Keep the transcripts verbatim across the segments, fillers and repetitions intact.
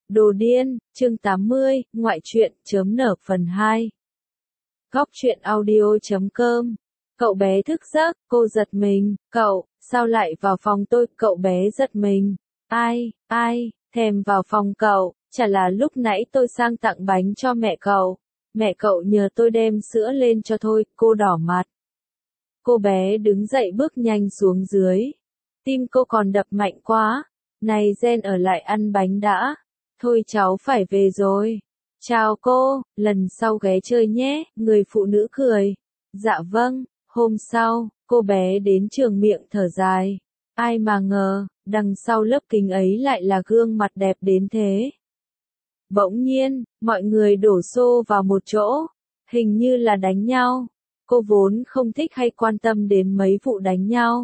Đồ điên, chương tám mươi, ngoại truyện, chấm nở phần hai. Góc truyện audio chấm com. Cậu bé thức giấc, cô giật mình, cậu, sao lại vào phòng tôi, cậu bé giật mình. Ai, ai, thèm vào phòng cậu, chả là lúc nãy tôi sang tặng bánh cho mẹ cậu. Mẹ cậu nhờ tôi đem sữa lên cho thôi, cô đỏ mặt. Cô bé đứng dậy bước nhanh xuống dưới. Tim cô còn đập mạnh quá. Này Gen ở lại ăn bánh đã. Thôi cháu phải về rồi. Chào cô, lần sau ghé chơi nhé, người phụ nữ cười. Dạ vâng, hôm sau, cô bé đến trường miệng thở dài. Ai mà ngờ, đằng sau lớp kính ấy lại là gương mặt đẹp đến thế. Bỗng nhiên, mọi người đổ xô vào một chỗ. Hình như là đánh nhau. Cô vốn không thích hay quan tâm đến mấy vụ đánh nhau.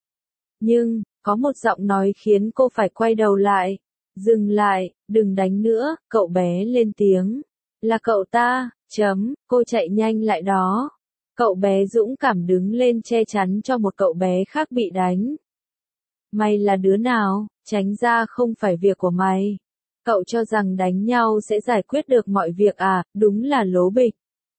Nhưng, có một giọng nói khiến cô phải quay đầu lại. Dừng lại, đừng đánh nữa, cậu bé lên tiếng. Là cậu ta, chấm, cô chạy nhanh lại đó. Cậu bé dũng cảm đứng lên che chắn cho một cậu bé khác bị đánh. Mày là đứa nào, tránh ra không phải việc của mày. Cậu cho rằng đánh nhau sẽ giải quyết được mọi việc à, đúng là lố bịch.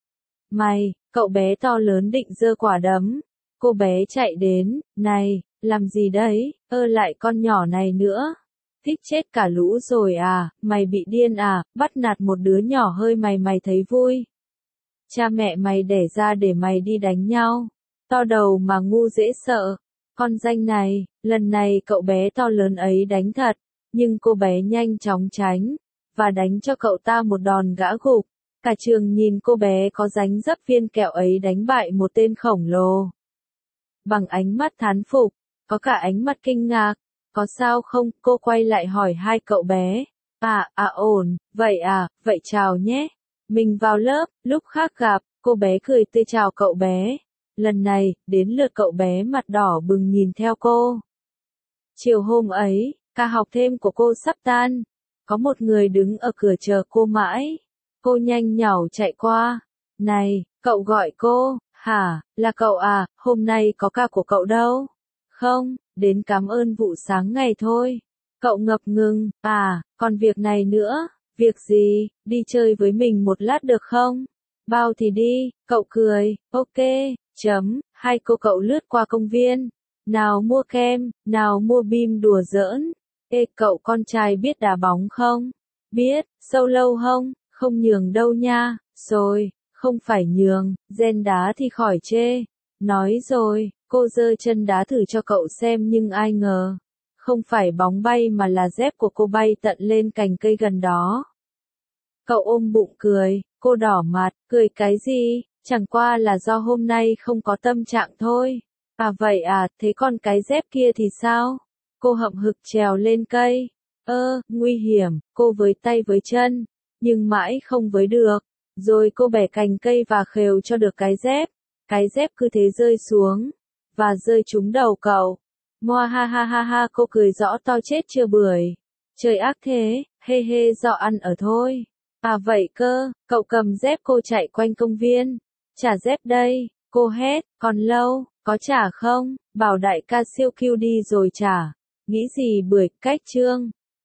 Mày, cậu bé to lớn định giơ quả đấm. Cô bé chạy đến, này, làm gì đấy, ơ lại con nhỏ này nữa. Thích chết cả lũ rồi à, mày bị điên à, bắt nạt một đứa nhỏ hơi mày mày thấy vui. Cha mẹ mày đẻ ra để mày đi đánh nhau. To đầu mà ngu dễ sợ. Con danh này, lần này cậu bé to lớn ấy đánh thật, nhưng cô bé nhanh chóng tránh, và đánh cho cậu ta một đòn gã gục. Cả trường nhìn cô bé có dánh dấp viên kẹo ấy đánh bại một tên khổng lồ. Bằng ánh mắt thán phục, có cả ánh mắt kinh ngạc. Có sao không, cô quay lại hỏi hai cậu bé. À, à ổn, vậy à, vậy chào nhé. Mình vào lớp, lúc khác gặp, cô bé cười tươi chào cậu bé. Lần này, đến lượt cậu bé mặt đỏ bừng nhìn theo cô. Chiều hôm ấy, ca học thêm của cô sắp tan. Có một người đứng ở cửa chờ cô mãi. Cô nhanh nhảu chạy qua. Này, cậu gọi cô, hả, là cậu à, hôm nay có ca của cậu đâu? Không, đến cảm ơn vụ sáng ngày thôi. Cậu ngập ngừng, à, còn việc này nữa, việc gì, đi chơi với mình một lát được không? Bao thì đi, cậu cười, ok, chấm, hai cô cậu lướt qua công viên. Nào mua kem, nào mua bim đùa giỡn. Ê cậu con trai biết đá bóng không? Biết, sâu lâu không? Không nhường đâu nha, rồi, không phải nhường, Gen đá thì khỏi chê. Nói rồi. Cô giơ chân đá thử cho cậu xem nhưng ai ngờ. Không phải bóng bay mà là dép của cô bay tận lên cành cây gần đó. Cậu ôm bụng cười, cô đỏ mặt, cười cái gì, chẳng qua là do hôm nay không có tâm trạng thôi. À vậy à, thế còn cái dép kia thì sao? Cô hậm hực trèo lên cây. Ơ, nguy hiểm, cô với tay với chân, nhưng mãi không với được. Rồi cô bẻ cành cây và khều cho được cái dép. Cái dép cứ thế rơi xuống. Và rơi trúng đầu cậu. Moa ha ha ha ha cô cười rõ to chết chưa bưởi. Trời ác thế, hê hê do ăn ở thôi. À vậy cơ, cậu cầm dép cô chạy quanh công viên. Trả dép đây, cô hét, còn lâu, có trả không? Bảo đại ca siêu Q đi rồi trả. Nghĩ gì bưởi, cách chương.